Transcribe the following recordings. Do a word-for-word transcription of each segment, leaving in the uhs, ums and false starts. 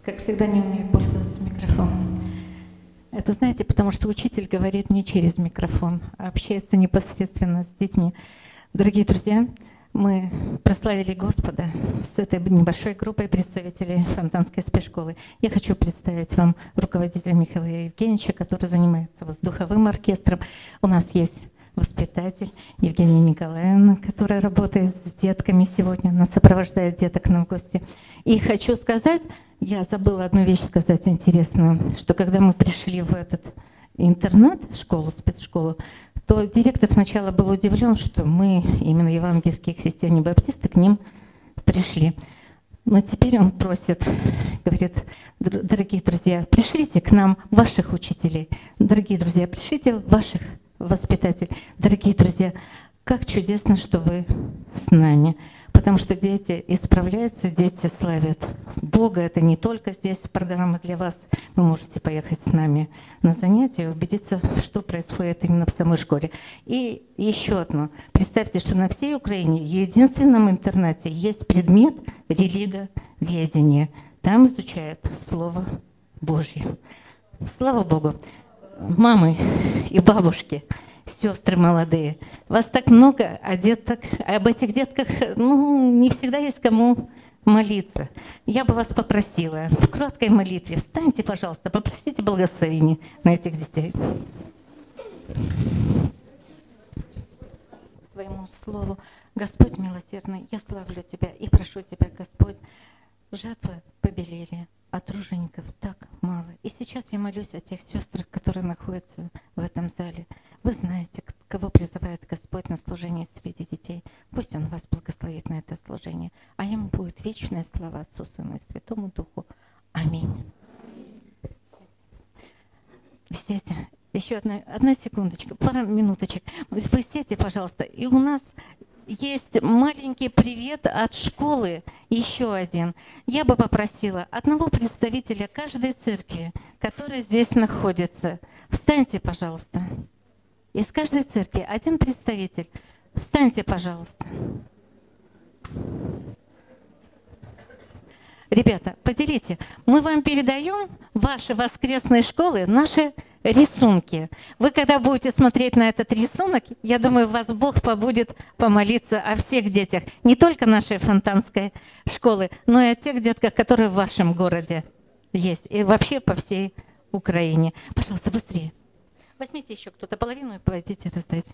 Как всегда, не умею пользоваться микрофоном. Это, знаете, потому что учитель говорит не через микрофон, а общается непосредственно с детьми. Дорогие друзья, мы прославили Господа с этой небольшой группой представителей Фонтанской спецшколы. Я хочу представить вам руководителя Михаила Евгеньевича, который занимается воздуховым оркестром. У нас есть воспитатель Евгения Николаевна, которая работает с детками сегодня. Она сопровождает деток нам в гости. И хочу сказать, я забыла одну вещь сказать интересную, что когда мы пришли в этот интернат, школу, спецшколу, то директор сначала был удивлен, что мы, именно евангельские христиане-баптисты, к ним пришли. Но теперь он просит, говорит, дорогие друзья, пришлите к нам ваших учителей. Дорогие друзья, пришлите ваших воспитателей. Дорогие друзья, как чудесно, что вы с нами. Потому что дети исправляются, дети славят Бога. Это не только здесь программа для вас. Вы можете поехать с нами на занятия и убедиться, что происходит именно в самой школе. И еще одно. Представьте, что на всей Украине в единственном интернате есть предмет религоведение. Там изучают Слово Божье. Слава Богу. Мамы и бабушки, сестры молодые, вас так много, а деток, об этих детках ну, не всегда есть кому молиться. Я бы вас попросила в краткой молитве, встаньте, пожалуйста, попросите благословения на этих детей. Своему слову, Господь милосердный, я славлю Тебя и прошу Тебя, Господь, жатвы побелели, а тружеников так мало. И сейчас я молюсь о тех сестрах, которые находятся в этом зале. Вы знаете, кого призывает Господь на служение среди детей. Пусть Он вас благословит на это служение. А Ему будет вечная слава Отцу, Сыну и Святому Духу. Аминь. Сядьте. Еще одна, одна секундочка, пара минуточек. Вы сядьте, пожалуйста. И у нас есть маленький привет от школы, еще один. Я бы попросила одного представителя каждой церкви, которая здесь находится. Встаньте, пожалуйста. Из каждой церкви один представитель. Встаньте, пожалуйста. Ребята, поделите. Мы вам передаем ваши воскресные школы, наши рисунки. Вы когда будете смотреть на этот рисунок, я думаю, вас Бог побудет помолиться о всех детях. Не только нашей фонтанской школы, но и о тех детках, которые в вашем городе есть. И вообще по всей Украине. Пожалуйста, быстрее. Возьмите еще кто-то половину и пойдите раздать.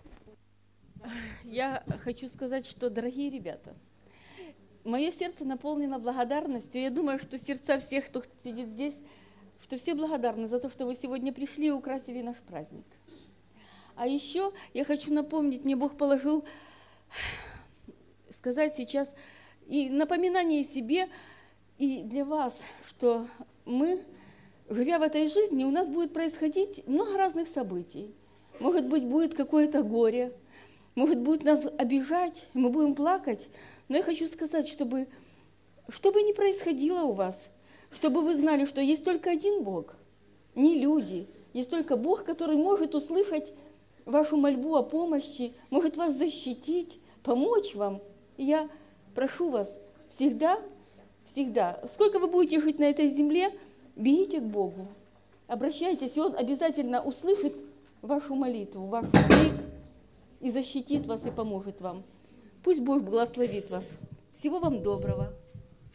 Я хочу сказать, что, дорогие ребята, мое сердце наполнено благодарностью. Я думаю, что сердца всех, кто сидит здесь, что все благодарны за то, что вы сегодня пришли и украсили наш праздник. А еще я хочу напомнить, мне Бог положил сказать сейчас и напоминание себе, и для вас, что мы, живя в этой жизни, у нас будет происходить много разных событий. Может быть, будет какое-то горе, может быть, нас обижать, мы будем плакать. Но я хочу сказать, чтобы, что бы ни происходило у вас, чтобы вы знали, что есть только один Бог, не люди. Есть только Бог, который может услышать вашу мольбу о помощи, может вас защитить, помочь вам. И я прошу вас всегда, всегда, сколько вы будете жить на этой земле, бегите к Богу, обращайтесь, и Он обязательно услышит вашу молитву, ваш крик, и защитит вас, и поможет вам. Пусть Бог благословит вас. Всего вам доброго.